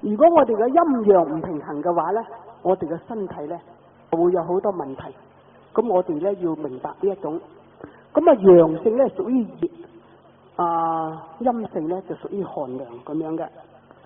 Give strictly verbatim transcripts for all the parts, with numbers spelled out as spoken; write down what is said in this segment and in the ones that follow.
如果我哋嘅陰陽唔平衡嘅話咧，我哋嘅身體咧會有好多問題。咁我哋咧要明白呢一種。咁啊陽性咧屬於熱，啊陰性咧就屬於寒涼咁樣嘅。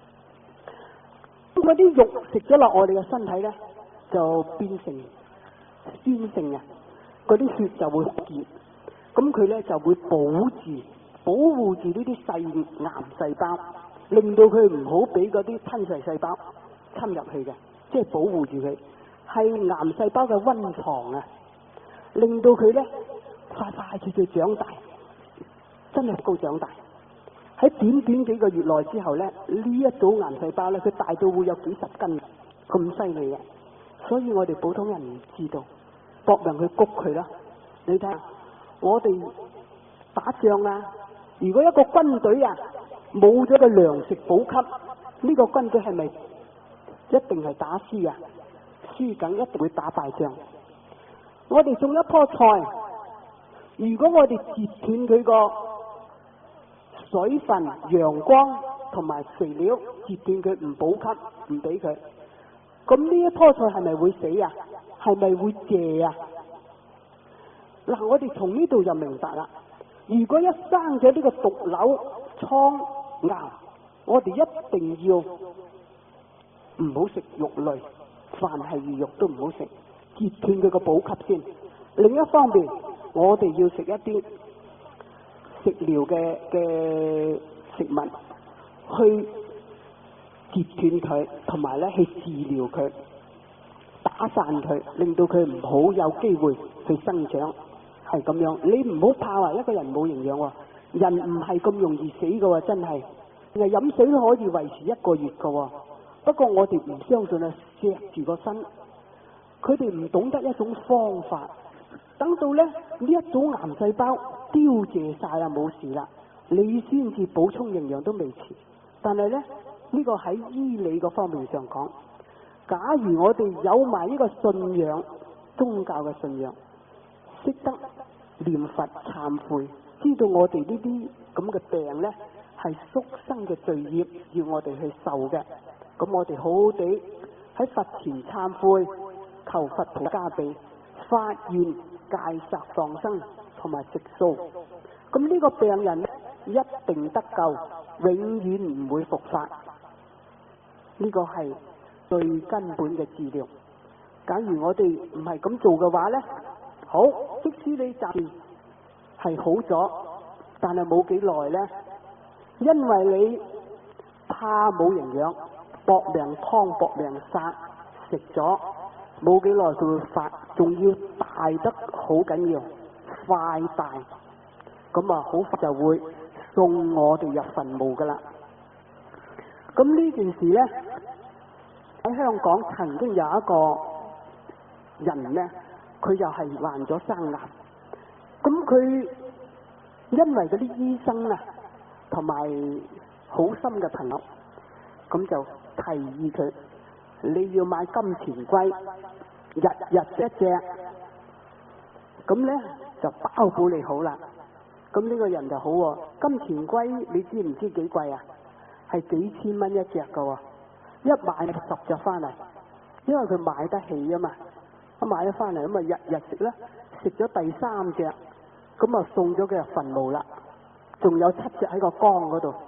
咁嗰啲肉食咗落我哋嘅身體咧，就變成酸性啊，嗰啲血就會結，咁佢咧就會保住保護住呢啲細癌細胞，令到佢唔好俾嗰啲吞噬細胞侵入去嘅，即係保護住佢，係癌細胞嘅溫床啊，令到佢咧快快脆脆長大，真係高長大。喺短短幾個月內之後咧，呢一組癌細胞咧，佢大到會有幾十斤咁犀利嘅，所以我哋普通人唔知道，搏命去谷佢啦。你睇下，我哋打仗啊，如果一個軍隊啊冇咗個糧食補給，呢個軍隊係咪一定係打輸啊？輸緊，一定會打敗仗。我哋種一棵菜，如果我哋截斷佢個水分、陽光同埋肥料，截斷佢唔補給，唔俾佢，咁呢一棵菜係咪會死啊？係咪會謝啊？嗱，我哋從呢度就明白啦。如果一生咗呢個毒瘤、瘡、癌，我哋一定要唔好食肉類，凡係魚肉都唔好食，截斷佢個補給先。另一方面，我哋要食一啲食療嘅嘅食物，去截斷佢，同埋咧去治療佢，打散佢，令到佢唔好有機會去生長，係咁樣。你唔好怕話一個人冇營養喎，人唔係咁容易死㗎喎，真係。淨係飲水都可以維持一個月㗎喎。不過我哋唔相信啊，錫住個身，佢哋唔懂得一種方法。等到咧呢一組癌細胞凋謝晒啦，冇事啦，你先至補充營養都未遲。但係咧呢個喺醫理個方面上講，假如我哋有埋呢個信仰，宗教嘅信仰，識得念佛懺悔，知道我哋呢啲咁嘅病咧係宿生嘅罪業，要我哋去受嘅，咁我哋好好地喺佛前懺悔，求佛菩薩加被，發願戒殺放生同埋食素，咁呢個病人咧一定得救，永遠唔會復發。呢個係最根本嘅治療。假如我哋唔係咁做嘅話咧，好，即使你暫時係好咗，但係冇幾耐咧，因為你怕冇營養，搏命劏搏命殺，食咗冇幾耐佢會發，仲要大得好緊要，快大，咁啊好快就會送我哋入墳墓噶啦。咁呢件事咧喺香港曾經有一個人咧，佢又係患咗生癌，咁佢因為嗰啲醫生啊同埋好心嘅朋友，咁就提議佢，你要買金錢龜，日日一隻，咁咧就包保你好啦。咁呢個人就好喎，金錢龜你知唔知幾貴啊？係幾千蚊一隻噶喎，一買就十隻翻嚟，因為佢買得起啊嘛。我買咗翻嚟咁啊，日日食啦，食咗第三隻，咁啊送咗佢入墳墓啦，仲有七隻喺個缸嗰度。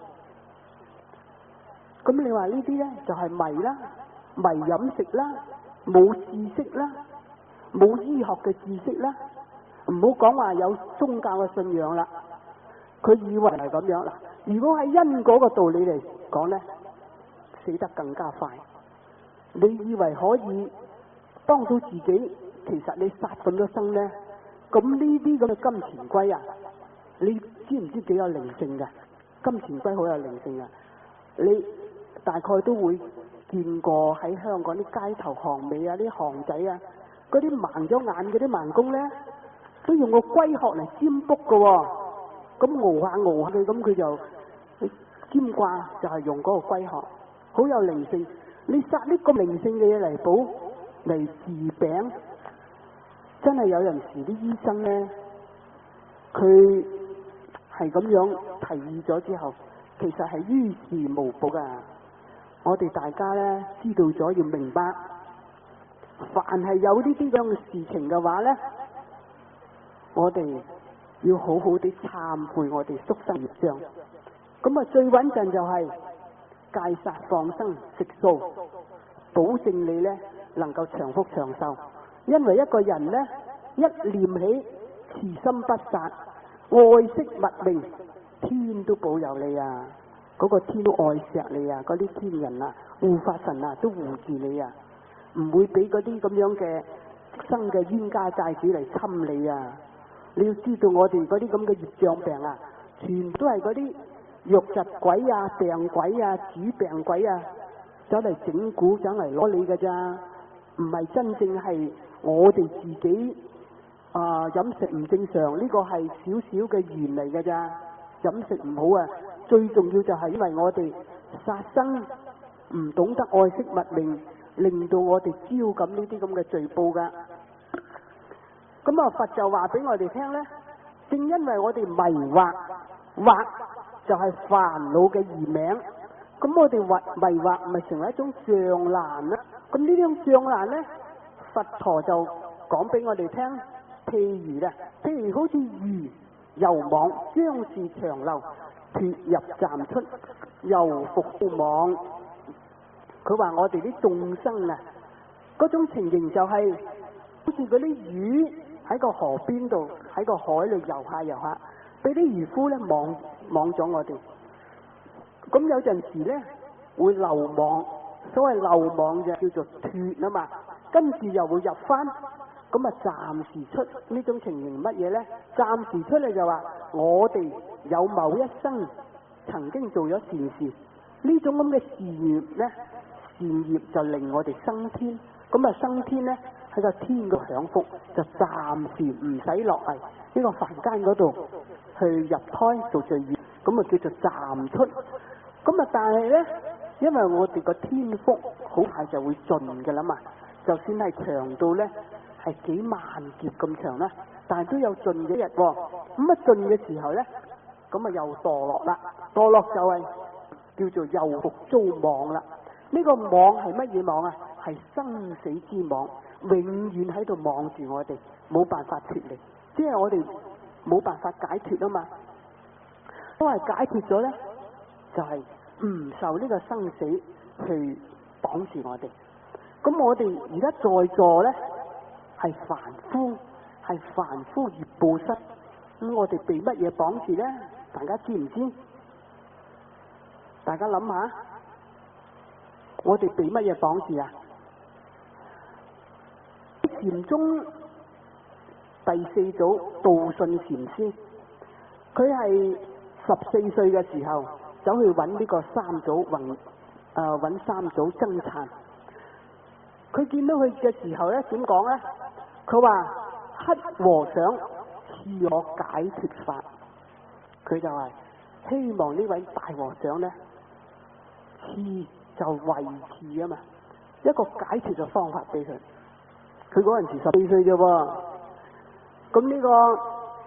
咁你話呢啲咧就係迷啦，迷飲食啦，冇知識啦，冇醫學嘅知識啦，唔好講話有宗教嘅信仰啦，佢以為係咁樣啦。如果喺因果嘅道理嚟講咧，死得更加快。你以為可以幫到自己，其實你殺咁多生咧，咁呢啲咁嘅金錢龜啊，你知唔知幾有靈性嘅？金錢龜好有靈性啊！你大概都會見過喺香港啲街頭巷尾啊，啲巷仔啊，嗰啲盲咗眼嗰啲盲公咧，都用個龜殼嚟占卜噶喎。咁熬下熬下佢，咁佢就占卦，就係用嗰個龜殼，好有靈性。你殺呢咁靈性嘅嘢嚟補嚟治病，真係有陣時啲醫生咧，佢係咁樣提議咗之後，其實係於事無補噶。 我哋大家咧知道咗要明白，凡係有呢啲咁嘅事情嘅話咧，我哋要好好地懺悔我哋宿生業障。咁啊最穩陣就係戒殺放生食素，保證你咧能夠長福長壽。因為一個人咧一念起慈心不殺，愛惜物命，天都保佑你啊！嗰、那個天都愛錫你啊！嗰啲天人啊、護法神啊都護住你啊，唔會俾嗰啲咁樣嘅生嘅冤家債主嚟侵你啊！你要知道我哋嗰啲咁嘅業障病啊，全部都係嗰啲瘧疾鬼啊、病鬼啊、主病鬼啊走嚟整蠱，走嚟攞你㗎咋，唔係真正係我哋自己啊飲、呃、食唔正常，呢、這個係少少嘅緣嚟㗎咋。飲食唔好啊，最重要就係因為我哋殺生唔懂得愛惜物命，令到我哋招感呢啲咁嘅罪報噶。咁啊，佛就話俾我哋聽咧，正因為我哋迷惑，惑就係煩惱嘅異名，咁我哋惑迷惑咪成為一種障難啦。咁呢種障難咧，佛陀就講俾我哋聽，譬如啦，譬如好似魚遊網，將是長流，脱入暫出，又復到網。佢話我哋啲眾生啊，嗰種情形就係、是、好似嗰啲魚喺個河邊度，喺個海裏游下游下，俾啲漁夫咧網網咗我哋。咁有陣時咧會漏網，所謂漏網就叫做脱啊嘛，跟住又會入翻。咁啊，暫時出呢種情形乜嘢呢？暫時出嚟就話我哋有某一生曾經做咗善事，呢種咁嘅事業呢，善業就令我哋升天。咁啊，升天呢，喺個天度享福，就暫時唔使落嚟呢個凡間嗰度去入胎做罪業，咁啊叫做暫出。咁啊，但係呢，因為我哋個天福好快就會盡㗎啦嘛，就算係長到呢，係幾萬劫咁長啦，但係都有盡嘅一日喎。咁啊盡嘅時候咧，咁啊又墮落啦。墮落就係叫做又復遭網啦。呢個網係乜嘢網啊？係生死之網，永遠喺度網住我哋，冇辦法脫離。即係我哋冇辦法解脫啊嘛。都係解脫咗咧，就係唔受呢個生死去綁住我哋。咁我哋而家在座咧，係凡夫，係凡夫業報失。咁我哋被乜嘢綁住呢？大家知唔知？大家諗下，我哋被乜嘢綁住啊？禪宗第四祖道信禪師，佢係十四歲嘅時候走去揾呢個三祖弘，誒揾三祖僧璨。佢見到佢嘅時候咧，點講咧？佢話乞和尚賜我解脫法，佢就係希望呢位大和尚咧賜就為賜啊嘛，一個解脫嘅方法俾佢。佢嗰陣時十四歲啫喎，咁呢個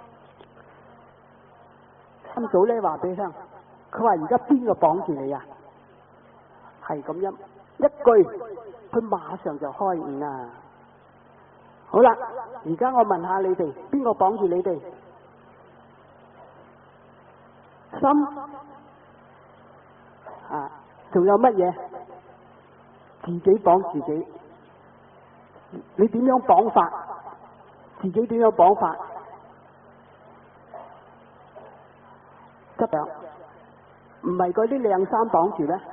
三祖咧話俾佢聽，佢話而家邊個綁住你啊？係咁樣一句，佢馬上就開悟啦。好啦，而家我問下你哋，邊個綁住你哋？心啊，仲有乜嘢？自己綁自己。你點樣綁法？自己點樣綁法？執樣，唔係嗰啲靚衫綁住咩？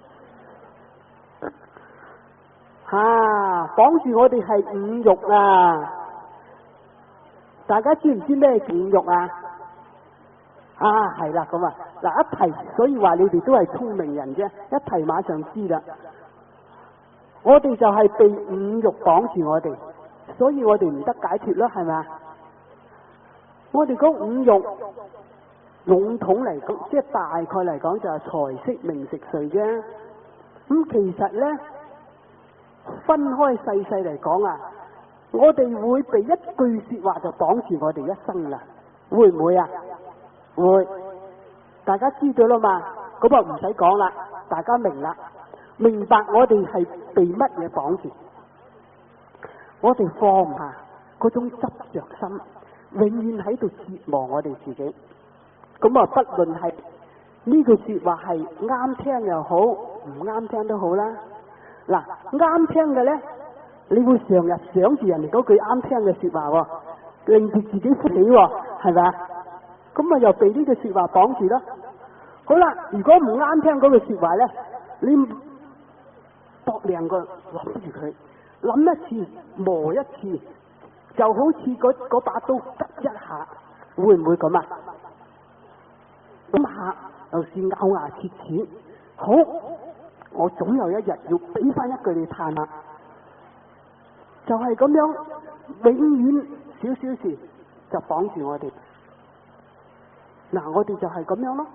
啊！綁住我哋係五欲啊！大家知唔知咩叫五欲啊？啊，係啦，咁啊，嗱一提，所以話你哋都係聰明人啫，一提馬上知啦。我哋就係被五欲綁住我哋，所以我哋唔得解脫啦，係咪啊？我哋嗰五欲籠統嚟講，即係大概嚟講就係財色名食睡啫。咁其實咧，分開細細嚟講啊，我哋會被一句說話就綁住我哋一生啦，會唔會啊？會，大家知道啦嘛，咁啊唔使講啦，大家明啦。 明白我哋係被乜嘢綁住，我哋放唔下嗰種執着心，永遠喺度折磨我哋自己。咁啊，不論係呢句說話係啱聽又好，唔啱聽都好啦。嗱，啱聽嘅咧，你會成日想住人哋嗰句啱聽嘅說話，令住自己歡喜，係咪啊？咁啊，又被呢句說話綁住咯。好啦，如果唔啱聽嗰句說話咧，你搏兩個諗住佢，諗一次磨一次，就好似嗰嗰把刀拮一下，會唔會咁啊？咁下又是咬牙切齒，好，我總有一日要俾翻一句你嘆下，就係咁樣，永遠少少事就綁住我哋。嗱，我哋就係咁樣咯，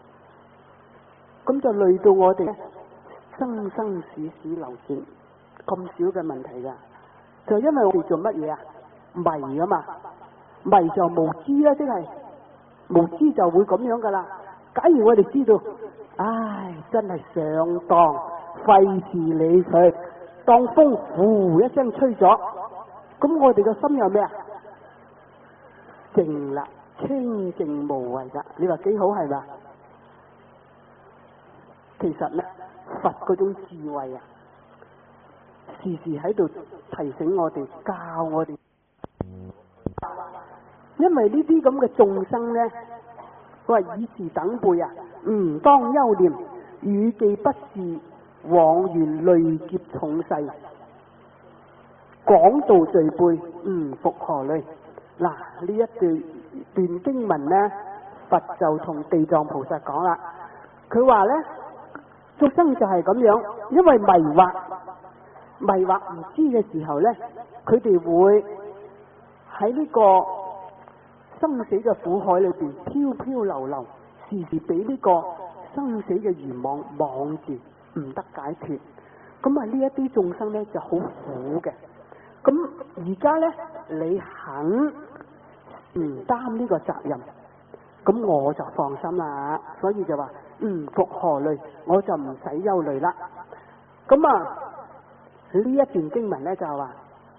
咁就累到我哋生生死死流轉咁少嘅問題噶，就因為我哋做乜嘢啊？迷啊嘛，迷就無知啦，即係無知就會咁樣噶啦。假如我哋知道，唉，真係上當，費事理佢，當風呼一聲吹咗，咁我哋個心有咩啊？靜啦，清靜無為噶，你話幾好係嘛？其實咧，佛嗰種智慧啊，時時喺度提醒我哋，教我哋。因為呢啲咁嘅眾生咧，佢話以是等輩啊，唔當憂念，語既不是，往緣累劫重世，講道罪輩，唔復何類。嗱，呢一段段經文咧，佛就同地藏菩薩講啦，佢話咧，眾生就係咁樣，因為迷惑，迷惑唔知嘅時候咧，佢哋會喺呢個生死嘅苦海裏邊飄飄流流，時時俾呢個生死嘅漁網網住，唔得解脫。咁啊，呢一啲眾生咧就好苦嘅。咁而家咧，你肯唔擔呢個責任，咁我就放心啦。所以就話唔復何慮，我就唔使憂慮啦。咁啊，呢一段經文咧就係話，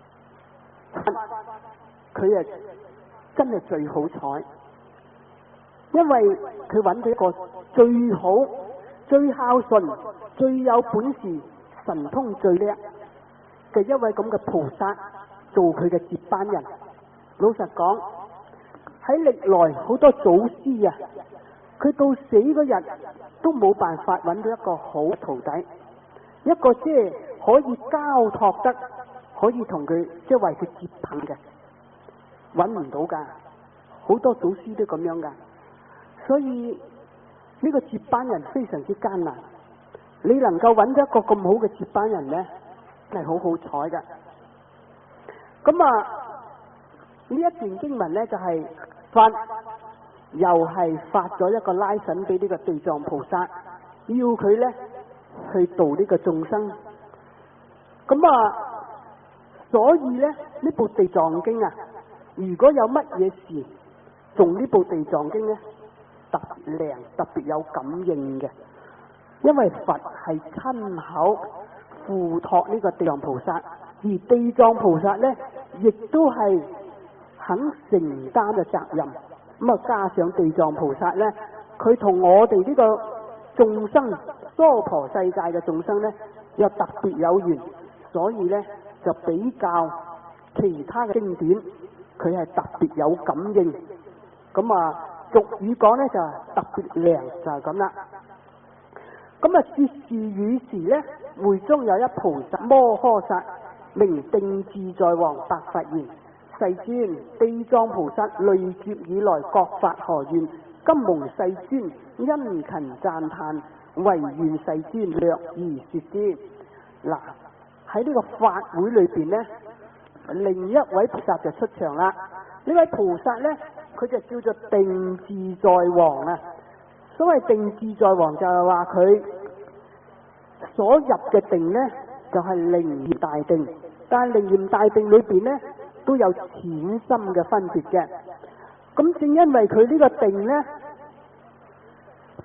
佢啊真係最好彩，因為佢揾到一個最好、最孝順、最有本事、神通最叻嘅一位咁嘅菩薩做佢嘅接班人。老實講，喺歷來好多祖師啊，佢到死嗰日都冇辦法揾到一個好徒弟，一個即係可以交託得，可以同佢即係為佢接棒嘅，揾唔到噶。好多祖師都咁樣噶，所以呢個接班人非常之艱難。你能夠揾到一個咁好嘅接班人呢，係好好彩噶。咁啊，呢一段經文呢，就係佛又係發咗一個拉神俾呢個地藏菩薩，要佢呢去度呢個眾生。咁啊，所以呢，呢部地藏經啊，如果有乜嘢事，仲呢部地藏經呢，特別靚，特別有感應嘅。因為佛係親口付託呢個地藏菩薩，而地藏菩薩呢，亦都係肯承擔嘅責任。咁啊，加上地藏菩薩呢，佢同我哋呢個眾生娑婆世界嘅眾生呢，又特別有緣，所以呢，就比較其他嘅經典，佢係特別有感應。咁啊，俗語講呢，就係特別靚，就係咁啦。咁啊，說是與時呢，會中有一菩薩摩訶薩，名定自在王，白佛言：世尊，地藏菩薩累劫以來各發何願？今蒙世尊殷勤讚歎，唯願世尊略而說之。嗱，喺呢個法會裏邊呢，另一位菩薩就出場啦。呢位菩薩呢，佢就叫做定自在王啊。所謂定自在王就係話佢所入嘅定呢，就係楞嚴大定，但係楞嚴大定裏邊呢，都有淺深嘅分別嘅。咁正因為佢呢個定呢，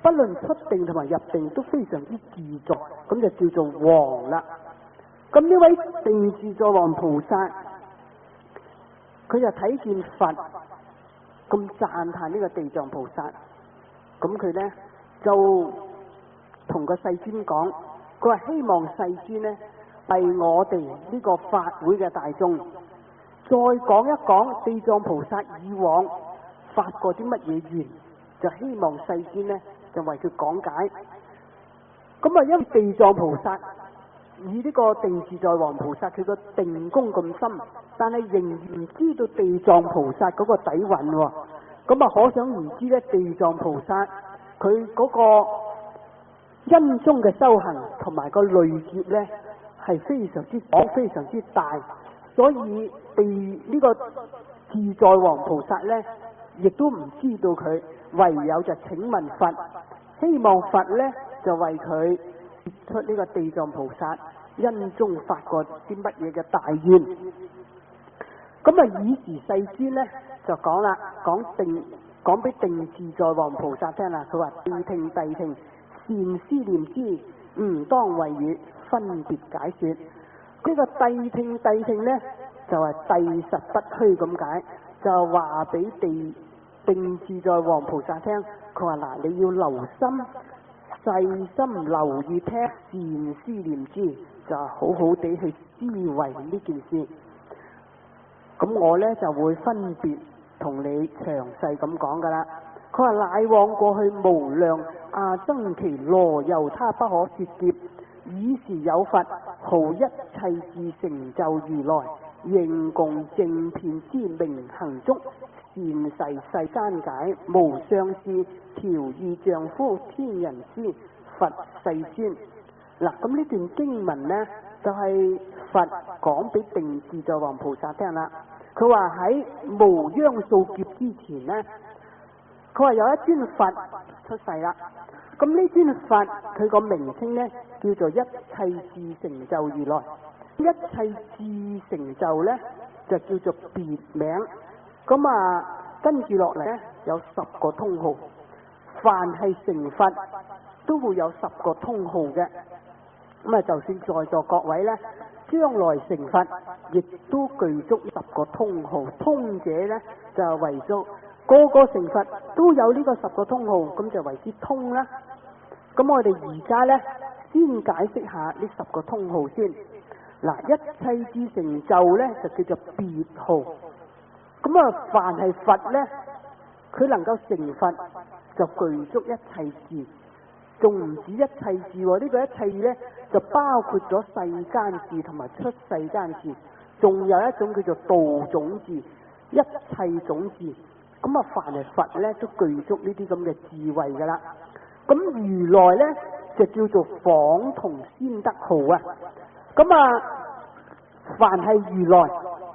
不論出定同埋入定都非常之自在，咁就叫做王啦。咁呢位定自在王菩薩，佢就睇見佛咁讚歎呢個地藏菩薩，咁佢呢就同個世尊講，佢話希望世尊呢為我哋呢個法會嘅大眾再講一講地藏菩薩以往發過啲乜嘢願，就希望世尊呢就為佢講解。咁啊，因為地藏菩薩以呢個定自在王菩薩佢個定功咁深，但係仍然唔知道地藏菩薩嗰個底蘊喎。咁啊，可想而知咧，地藏菩薩佢嗰個因中嘅修行同埋個累劫咧係非常之廣、非常之大，所以地呢個自在王菩薩咧亦都唔知道佢，唯有就請問佛，希望佛咧就為佢出呢個地藏菩薩因中發過啲乜嘢嘅大願。咁啊，以時世尊咧就講啦，講定講俾定自在王菩薩聽啦。佢話：諦聽諦聽，善思念之，吾當為汝分別解說。呢、這個諦聽諦聽咧就係、是、諦實不虛咁解，就話俾地定自在王菩薩聽。佢話嗱，你要留心細心留意聽，善思念之，就好好地去思維呢件事。咁我呢就會分別同你詳細咁講噶啦。佢話乃往過去無量阿僧祇羅由他不可說劫，以時有佛號一切智成就如來，應共正遍之明行足，善逝世間解，無上士調御丈夫天人師佛世尊。嗱，咁呢段經文呢，就係、是、佛講俾定自在王菩薩聽啦。佢話喺無央數劫之前呢，佢話有一尊佛出世啦。咁呢尊佛佢個名稱呢，叫做一切智成就如來。一切智成就呢，就叫做別名。咁啊，跟住落嚟呢，有十個通號，凡係成佛都會有十個通號嘅。咁啊，就算在座各位呢，將來成佛亦都具足十個通號。通者呢，就為足個個成佛都有呢個十個通號，咁就為之通啦。咁我哋而家呢，先解釋下呢十個通號先。嗱，一切智成就呢，就叫做別號。咁啊，凡係佛呢，佢能夠成佛就具足一切智，仲唔止一切智喎？呢、這個一切智呢，就包括咗世間智同埋出世間智，仲有一種叫做道種智，一切種智。咁啊，凡係佛呢，都具足呢啲咁嘅智慧噶啦。咁如來呢，就叫做仿同先得號啊。咁啊，凡係如來，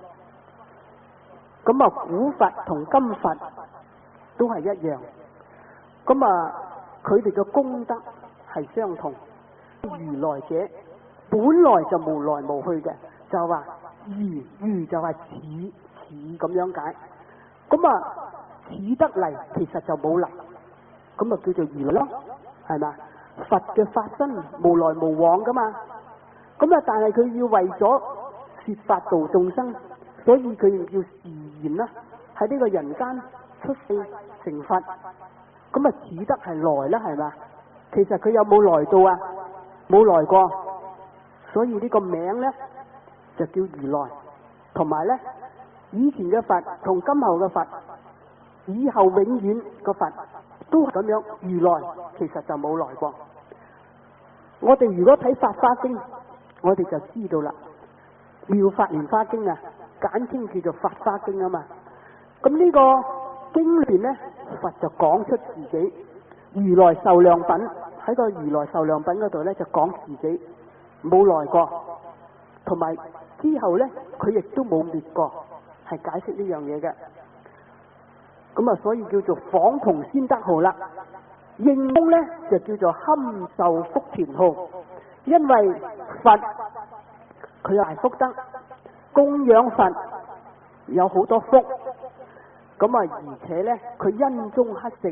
咁啊古佛同今佛都係一樣。咁啊，佢哋嘅功德係相同。如來者本來就無來無去嘅，就話如如就係似似咁樣解。咁啊，似得嚟其實就冇嚟，咁啊叫做如來咯，係咪？佛嘅法身無來無往噶嘛。咁啊，但係佢要為咗說法度眾生，所以佢要示現啦，喺呢個人間出世成佛。咁啊，似得係來啦，係嘛？其實佢有冇來到啊？冇來過，所以呢個名呢，就叫如來。同埋呢，以前嘅佛同今後嘅佛，以後永遠個佛都係咁樣。如來其實就冇來過。我哋如果睇《法華經》，我哋就知道啦，《妙法蓮華經》啊，簡稱叫做《法華經》啊嘛。咁呢個經裏邊呢，佛就講出自己如來壽量品，喺個如來壽量品嗰度呢，就講自己冇來過，同埋之後呢，佢亦都冇滅過，係解釋呢樣嘢嘅。咁啊，所以叫做仿同先得號啦。應供呢，就叫做堪受福田號，因為佛佢係福德，供養佛有好多福。咁啊，而且呢，佢因中乞食，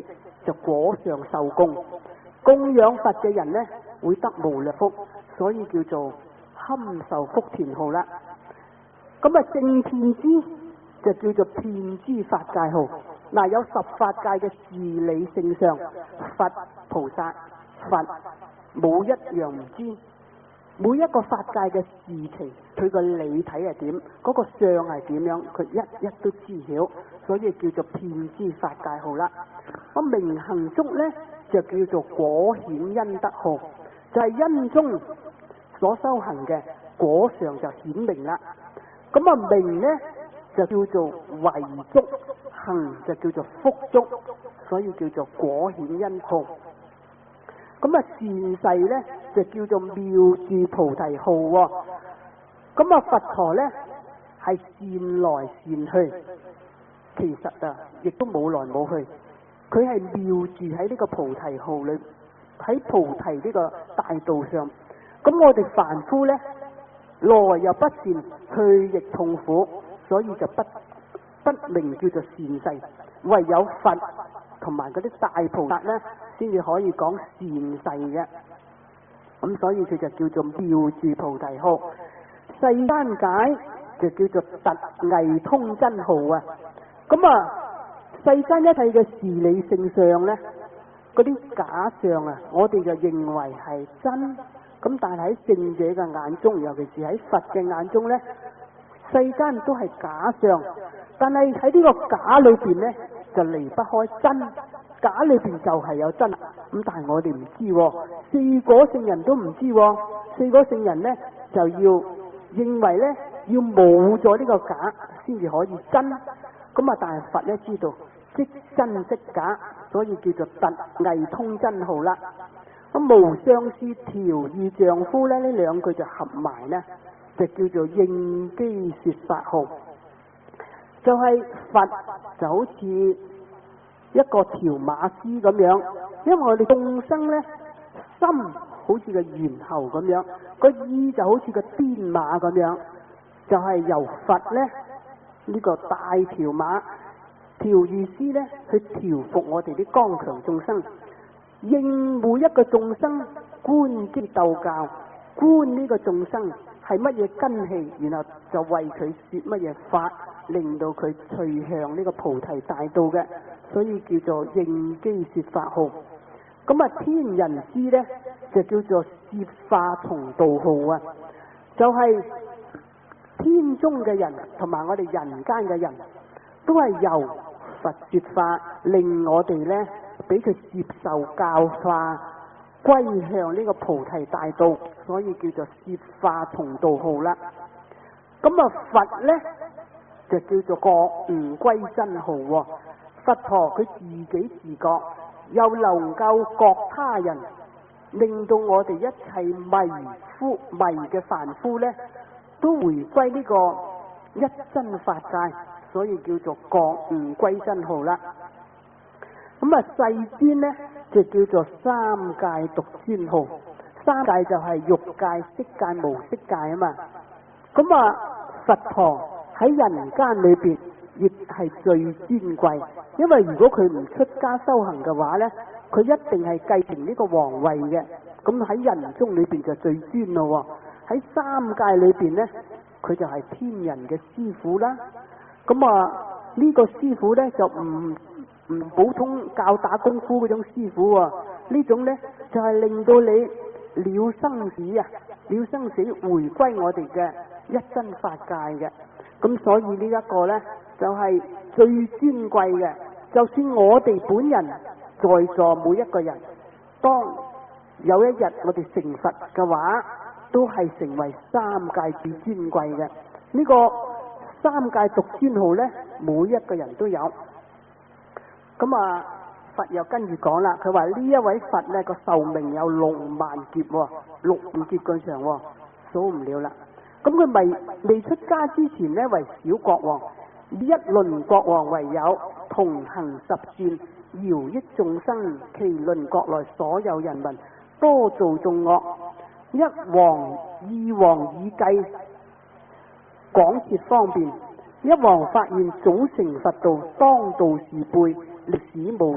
就果上受供。供養佛嘅人呢，會得無量福，所以叫做堪受福田號啦。咁啊，正遍知就叫做遍知法界號。嗱，有十法界嘅事理性相，佛菩薩佛冇一樣唔知。每一個法界嘅事情，佢個理體係點，嗰個相係點樣，佢一一都知曉，所以叫做遍知法界號啦。咁明行足呢，就叫做果顯因德號，就係因中所修行嘅果上就顯明啦。咁啊明呢就叫做為足，行就叫做福足，所以叫做果顯因號。咁啊善逝呢就叫做妙住菩提號喎。咁啊佛陀呢係善來善去，其實啊亦都冇來冇去，佢係妙住喺呢個菩提號裏，喺菩提呢個大道上。咁我哋凡夫呢，來又不善，去亦痛苦，所以就不不明叫做善逝。唯有佛同埋嗰啲大菩薩呢，先至可以講善逝嘅。咁所以佢就叫做妙住菩提號。世間解就叫做特偽通真號啊。咁啊，世間一切嘅事理性相呢，嗰啲假相啊，我哋就認為係真。咁但係喺聖者嘅眼中，尤其是喺佛嘅眼中呢，世間都係假相。但係喺呢個假裏邊呢，就離不開真。假裏邊就係有真，咁但係我哋唔知喎，四果聖人都唔知喎，四果聖人呢，就要認為呢，要冇咗呢個假先至可以真，咁啊但係佛呢知道即真即假，所以叫做特偽通真號啦。咁無相是調意丈夫呢，呢兩句就合埋呢，就叫做應機說法號。就係、是、佛就好似一個調馬師咁樣，因為我哋眾生呢，心好似個猿猴咁樣，個意就好似個癲馬咁樣，就係、是、由佛呢，呢、這個大調馬調御師呢，去調服我哋啲剛強眾生，應每一個眾生觀機鬥教，觀呢個眾生係乜嘢根器，然後就為佢說乜嘢法，令到佢隨向呢個菩提大道嘅，所以叫做應機說法號。咁啊天人師呢，就叫做攝化同道號啊，就係、是、天中嘅人同埋我哋人間嘅人都係由佛說法，令我哋呢俾佢接受教化，歸向呢個菩提大道，所以叫做攝化同道號啦。咁啊佛呢，就叫做覺悟歸真號喎。佛陀佢自己自覺，又能夠覺他人，令到我哋一切迷夫迷嘅凡夫呢，都回歸呢個一真法界，所以叫做覺悟歸真號啦。咁啊世尊呢，就叫做三界獨尊號。三界就係欲界、色界、無色界啊嘛。咁啊佛陀喺人間裏邊亦係最尊貴，因為如果佢唔出家修行嘅話呢，佢一定係繼承呢個皇位嘅。咁喺人中裏邊就最尊咯。喺三界裏邊呢，佢就係天人嘅師傅啦。咁啊呢個師傅呢，就唔唔普通教打功夫嗰種師傅喎，呢種呢，就係、是、令到你了生死啊，了生死回歸我哋嘅一真法界嘅。咁所以呢一個呢，就係、是、最尊貴嘅。就算我哋本人在座每一個人，當有一日我哋成佛嘅話，都係成為三界最尊貴嘅。呢、這個三界獨尊號呢，每一個人都有。咁啊佛又跟住講啦，佢話呢一位佛呢個壽命有六萬劫，六萬劫咁長，數唔了啦。咁佢未未出家之前呢，為小國王，一輪國王為有，同行十轉，饒益眾生，其鄰國內所有人民，多做眾惡。一王二王以計廣設方便，一王發現早成佛道，當道士輩，歷史無虞，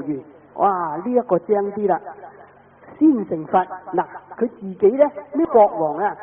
哇！呢、這、一個精啲啦，先成佛嗱，佢自己咧呢國王啊，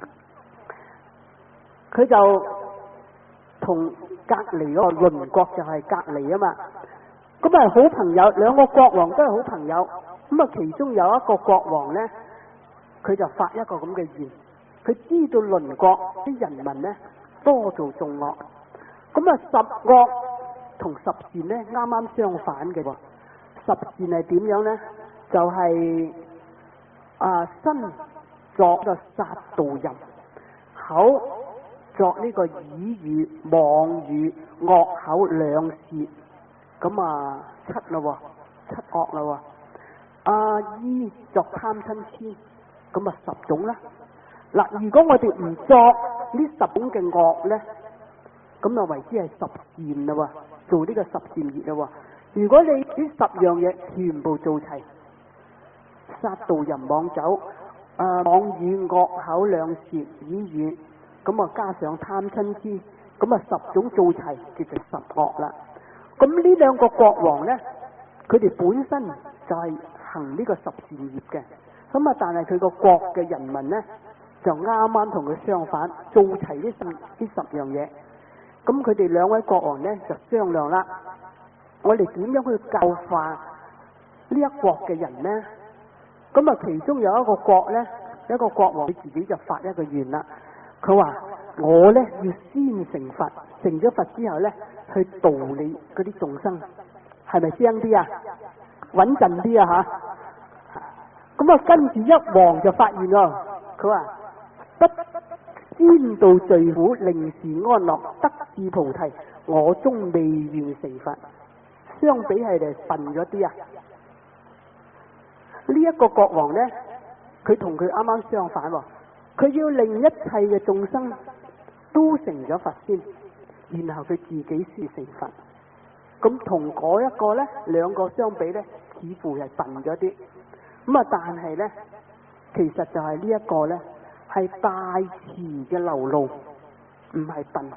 佢就同隔離嗰個鄰國就係隔離啊嘛，咁啊好朋友，兩個國王都係好朋友，咁啊其中有一個國王咧，佢就發一個咁嘅願，佢知道鄰國啲人民咧多做眾惡，咁啊十惡同十善咧啱啱相反嘅喎。十善係點樣咧？就係、是、啊身作個殺盜淫，口作呢個綺語妄語惡口兩舌，咁啊七啦喎，七惡啦喎。啊衣作貪嗔痴，咁啊十種啦。嗱，如果我哋唔作呢十種嘅惡咧，咁啊為之係十善啦喎，做呢個十善業啦喎。如果你呢十樣嘢全部做齊，殺盜淫妄酒、啊妄語惡口兩舌綺語，咁啊加上貪嗔痴，咁啊十種做齊叫做十惡啦。咁呢兩個國王咧，佢哋本身就係行呢個十善業嘅，咁啊但係佢個國嘅人民咧就啱啱同佢相反，做齊呢十呢十樣嘢。咁佢哋兩位國王咧就商量啦。我哋點樣去教化呢一國嘅人呢？咁啊，其中有一個國呢，一個國王佢自己就發一個願啦。佢話：我呢要先成佛，成咗佛之後呢，去度你嗰啲眾生，係咪精啲啊？穩陣啲啊吓！咁啊，跟住一王就發願咯。佢話：不先度罪苦，令事安樂，得至菩提，我終未願成佛。相比係嚟笨咗啲啊！呢、這、一個國王呢，佢同佢啱啱相反喎，佢要令一切嘅眾生都成咗佛先，然後佢自己先成佛。咁同嗰一個呢，兩個相比呢，似乎係笨咗啲。咁啊，但係呢，其實就係呢一個呢，係大慈嘅流露，唔係笨。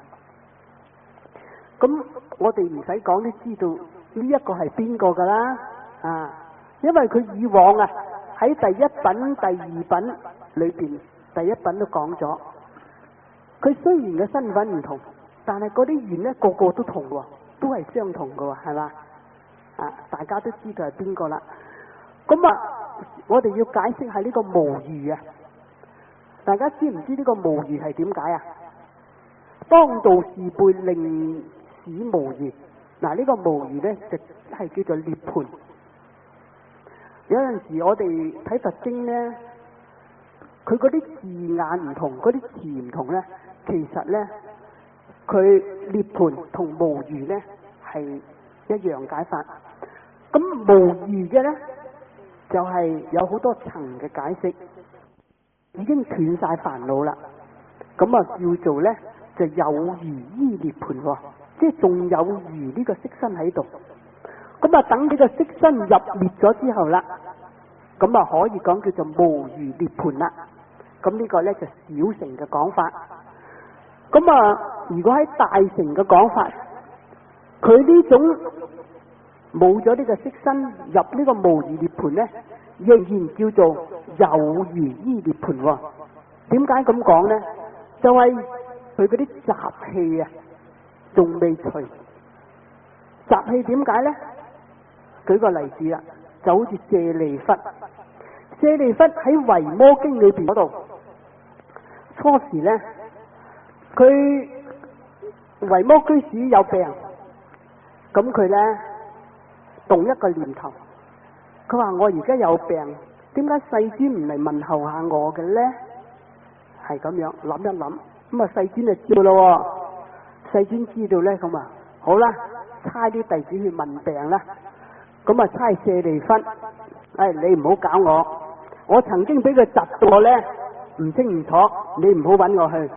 咁我哋唔使講都知道。呢一個係邊個噶啦？啊，因為佢以往啊喺第一品、第二品裏邊，第一品都講咗，佢雖然嘅身份唔同，但係嗰啲願咧個個都同喎，都係相同嘅喎，係嘛？啊，大家都知道係邊個啦。咁啊，我哋要解釋下呢個無餘啊！大家知唔知呢個無餘係點解啊？當道士輩令使無餘。嗱，呢個無餘咧就係叫做涅槃。有陣時我哋睇佛經咧，佢嗰啲字眼唔同，嗰啲詞唔同咧，其實咧佢涅槃同無餘咧係一樣解法。咁無餘嘅咧就係、是、有好多層嘅解釋，已經斷晒煩惱啦。咁啊叫做咧就有餘依涅槃喎。即係仲有餘呢個色身喺度，咁啊等呢個色身入滅咗之後啦，咁啊可以講叫做無餘涅槃啦。咁呢個咧就小乘嘅講法。咁啊，如果喺大乘嘅講法，佢呢種冇咗呢個色身入呢個無餘涅槃咧，仍然叫做有餘依涅槃喎。點解咁講咧？就係佢嗰啲雜氣啊，仲未除。雜氣點解呢？舉個例子啦，就好似舍利弗。舍利弗喺《維摩經》裏邊嗰度，初時呢，佢維摩居士有病，咁佢呢，動一個念頭，佢話我而家有病，點解世尊唔嚟問候下我嘅呢？係咁樣諗一諗，咁啊世尊就知道咯。世尊知道呢，咁啊好啦，差啲弟子去問病啦。咁啊差舍利弗，哎你唔好搞我，我曾經俾佢窒到我呢，唔清唔楚，你唔好揾我去。